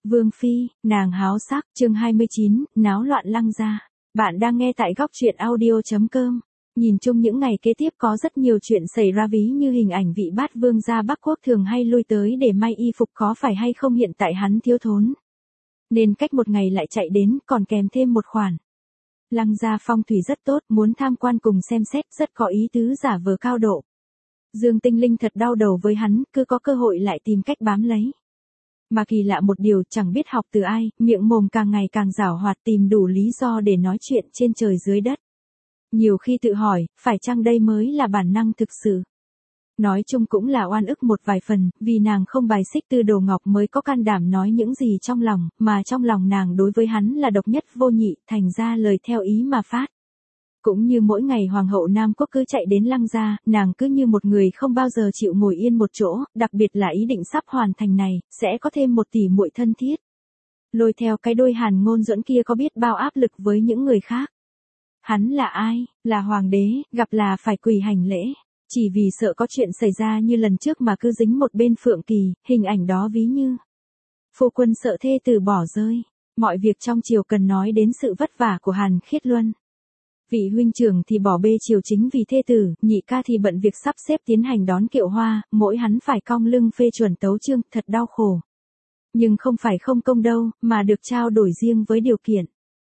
Vương Phi, nàng háo sắc, chương 29, náo loạn Lăng gia. Bạn đang nghe tại góc truyện audio.com. Nhìn chung những ngày kế tiếp có rất nhiều chuyện xảy ra ví như hình ảnh vị bát vương gia Bắc Quốc thường hay lui tới để may y phục có phải hay không hiện tại hắn thiếu thốn. Nên cách một ngày lại chạy đến còn kèm thêm một khoản. Lăng gia phong thủy rất tốt, muốn tham quan cùng xem xét rất có ý tứ giả vờ cao độ. Dương Tinh Linh thật đau đầu với hắn, cứ có cơ hội lại tìm cách bám lấy. Mà kỳ lạ một điều chẳng biết học từ ai, miệng mồm càng ngày càng giảo hoạt tìm đủ lý do để nói chuyện trên trời dưới đất. Nhiều khi tự hỏi, phải chăng đây mới là bản năng thực sự? Nói chung cũng là oan ức một vài phần, vì nàng không bài xích Tư Đồ Ngọc mới có can đảm nói những gì trong lòng, mà trong lòng nàng đối với hắn là độc nhất vô nhị, thành ra lời theo ý mà phát. Cũng như mỗi ngày Hoàng hậu Nam Quốc cứ chạy đến Lăng gia, nàng cứ như một người không bao giờ chịu ngồi yên một chỗ, đặc biệt là ý định sắp hoàn thành này, sẽ có thêm một tỷ muội thân thiết. Lôi theo cái đôi Hàn Ngôn Duẫn kia có biết bao áp lực với những người khác. Hắn là ai? Là hoàng đế, gặp là phải quỳ hành lễ. Chỉ vì sợ có chuyện xảy ra như lần trước mà cứ dính một bên Phượng Kỳ, hình ảnh đó ví như phu quân sợ thê tử bỏ rơi. Mọi việc trong triều cần nói đến sự vất vả của Hàn Khiết Luân. Vị huynh trưởng thì bỏ bê triều chính vì thê tử, nhị ca thì bận việc sắp xếp tiến hành đón kiệu hoa, mỗi hắn phải cong lưng phê chuẩn tấu chương, thật đau khổ. Nhưng không phải không công đâu, mà được trao đổi riêng với điều kiện.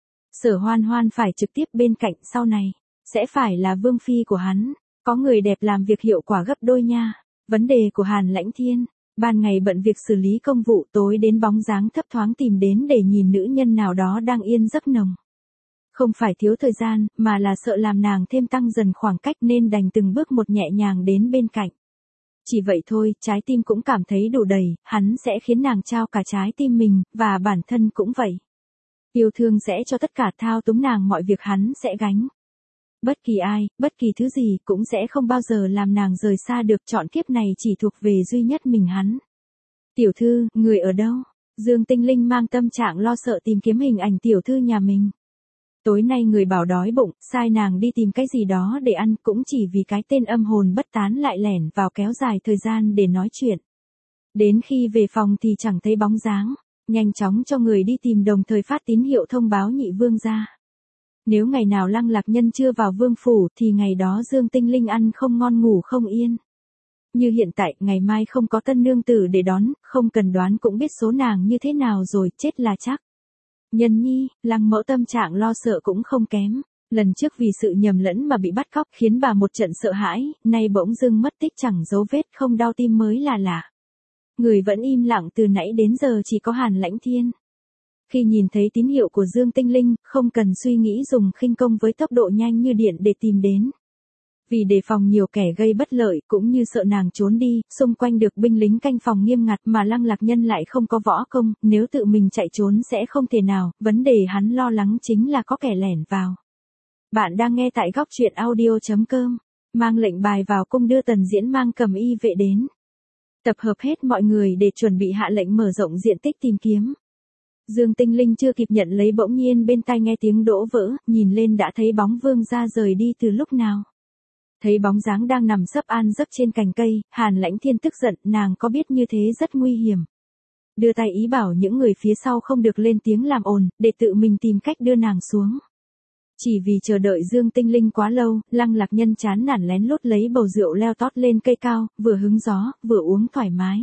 Sở Hoan Hoan phải trực tiếp bên cạnh sau này, sẽ phải là vương phi của hắn, có người đẹp làm việc hiệu quả gấp đôi nha. Vấn đề của Hàn Lãnh Thiên, ban ngày bận việc xử lý công vụ, tối đến bóng dáng thấp thoáng tìm đến để nhìn nữ nhân nào đó đang yên giấc nồng. Không phải thiếu thời gian, mà là sợ làm nàng thêm tăng dần khoảng cách nên đành từng bước một nhẹ nhàng đến bên cạnh. Chỉ vậy thôi, trái tim cũng cảm thấy đủ đầy, hắn sẽ khiến nàng trao cả trái tim mình, và bản thân cũng vậy. Yêu thương sẽ cho tất cả, thao túng nàng mọi việc hắn sẽ gánh. Bất kỳ ai, bất kỳ thứ gì cũng sẽ không bao giờ làm nàng rời xa được, trọn kiếp này chỉ thuộc về duy nhất mình hắn. Tiểu thư, người ở đâu? Dương Tinh Linh mang tâm trạng lo sợ tìm kiếm hình ảnh tiểu thư nhà mình. Tối nay người bảo đói bụng, sai nàng đi tìm cái gì đó để ăn, cũng chỉ vì cái tên âm hồn bất tán lại lẻn vào kéo dài thời gian để nói chuyện. Đến khi về phòng thì chẳng thấy bóng dáng, nhanh chóng cho người đi tìm đồng thời phát tín hiệu thông báo nhị vương ra. Nếu ngày nào Lăng Lạc Nhân chưa vào vương phủ thì ngày đó Dương Tinh Linh ăn không ngon ngủ không yên. Như hiện tại, ngày mai không có tân nương tử để đón, không cần đoán cũng biết số nàng như thế nào rồi, chết là chắc. Nhân nhi, Lăng mẫu tâm trạng lo sợ cũng không kém. Lần trước vì sự nhầm lẫn mà bị bắt cóc khiến bà một trận sợ hãi, nay bỗng dưng mất tích chẳng dấu vết, không đau tim mới là lạ. Người vẫn im lặng từ nãy đến giờ chỉ có Hàn Lãnh Thiên. Khi nhìn thấy tín hiệu của Dương Tinh Linh, không cần suy nghĩ dùng khinh công với tốc độ nhanh như điện để tìm đến. Vì đề phòng nhiều kẻ gây bất lợi, cũng như sợ nàng trốn đi, xung quanh được binh lính canh phòng nghiêm ngặt mà Lăng Lạc Nhân lại không có võ công, nếu tự mình chạy trốn sẽ không thể nào, vấn đề hắn lo lắng chính là có kẻ lẻn vào. Bạn đang nghe tại góc truyện audio.com, mang lệnh bài vào cung đưa Tần Diễn mang cầm y vệ đến. Tập hợp hết mọi người để chuẩn bị hạ lệnh mở rộng diện tích tìm kiếm. Dương Tinh Linh chưa kịp nhận lấy bỗng nhiên bên tai nghe tiếng đổ vỡ, nhìn lên đã thấy bóng vương gia rời đi từ lúc nào. Thấy bóng dáng đang nằm sấp an giấc trên cành cây, Hàn Lãnh Thiên tức giận, nàng có biết như thế rất nguy hiểm. Đưa tay ý bảo những người phía sau không được lên tiếng làm ồn, để tự mình tìm cách đưa nàng xuống. Chỉ vì chờ đợi Dương Tinh Linh quá lâu, Lăng Lạc Nhân chán nản lén lút lấy bầu rượu leo tót lên cây cao, vừa hứng gió, vừa uống thoải mái.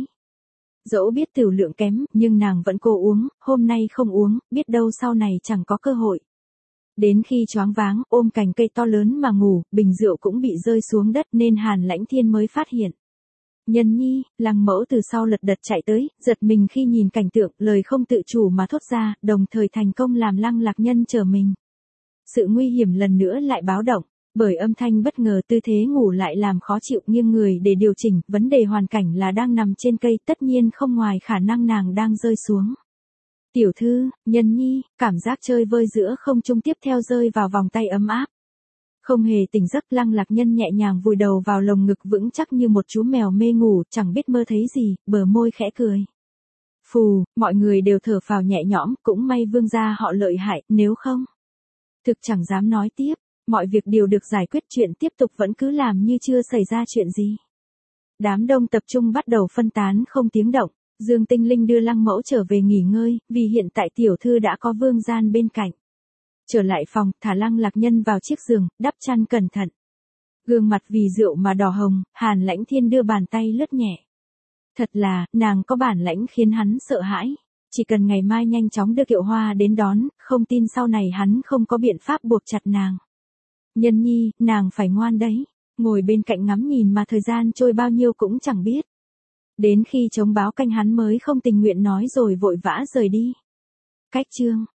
Dẫu biết tửu lượng kém, nhưng nàng vẫn cố uống, hôm nay không uống, biết đâu sau này chẳng có cơ hội. Đến khi choáng váng, ôm cành cây to lớn mà ngủ, bình rượu cũng bị rơi xuống đất nên Hàn Lãnh Thiên mới phát hiện. Nhân nhi, Lăng mẫu từ sau lật đật chạy tới, giật mình khi nhìn cảnh tượng, lời không tự chủ mà thốt ra, đồng thời thành công làm Lăng Lạc Nhân trở mình. Sự nguy hiểm lần nữa lại báo động, bởi âm thanh bất ngờ tư thế ngủ lại làm khó chịu nghiêng người để điều chỉnh, vấn đề hoàn cảnh là đang nằm trên cây, tất nhiên không ngoài khả năng nàng đang rơi xuống. Tiểu thư, nhân nhi, cảm giác chơi vơi giữa không trung tiếp theo rơi vào vòng tay ấm áp. Không hề tỉnh giấc, Lăng Lạc Nhân nhẹ nhàng vùi đầu vào lồng ngực vững chắc như một chú mèo mê ngủ, chẳng biết mơ thấy gì, bờ môi khẽ cười. Phù, mọi người đều thở phào nhẹ nhõm, cũng may vương gia họ lợi hại, nếu không. Thực chẳng dám nói tiếp, mọi việc đều được giải quyết, chuyện tiếp tục vẫn cứ làm như chưa xảy ra chuyện gì. Đám đông tập trung bắt đầu phân tán không tiếng động. Dương Tinh Linh đưa Lăng Mẫu trở về nghỉ ngơi, vì hiện tại tiểu thư đã có Vương Gian bên cạnh. Trở lại phòng, thả Lăng Lạc Nhân vào chiếc giường, đắp chăn cẩn thận. Gương mặt vì rượu mà đỏ hồng, Hàn Lãnh Thiên đưa bàn tay lướt nhẹ. Thật là, nàng có bản lãnh khiến hắn sợ hãi. Chỉ cần ngày mai nhanh chóng đưa Kiệu Hoa đến đón, không tin sau này hắn không có biện pháp buộc chặt nàng. Nhân nhi, nàng phải ngoan đấy. Ngồi bên cạnh ngắm nhìn mà thời gian trôi bao nhiêu cũng chẳng biết. Đến khi trống báo canh hắn mới không tình nguyện nói rồi vội vã rời đi. Cách chương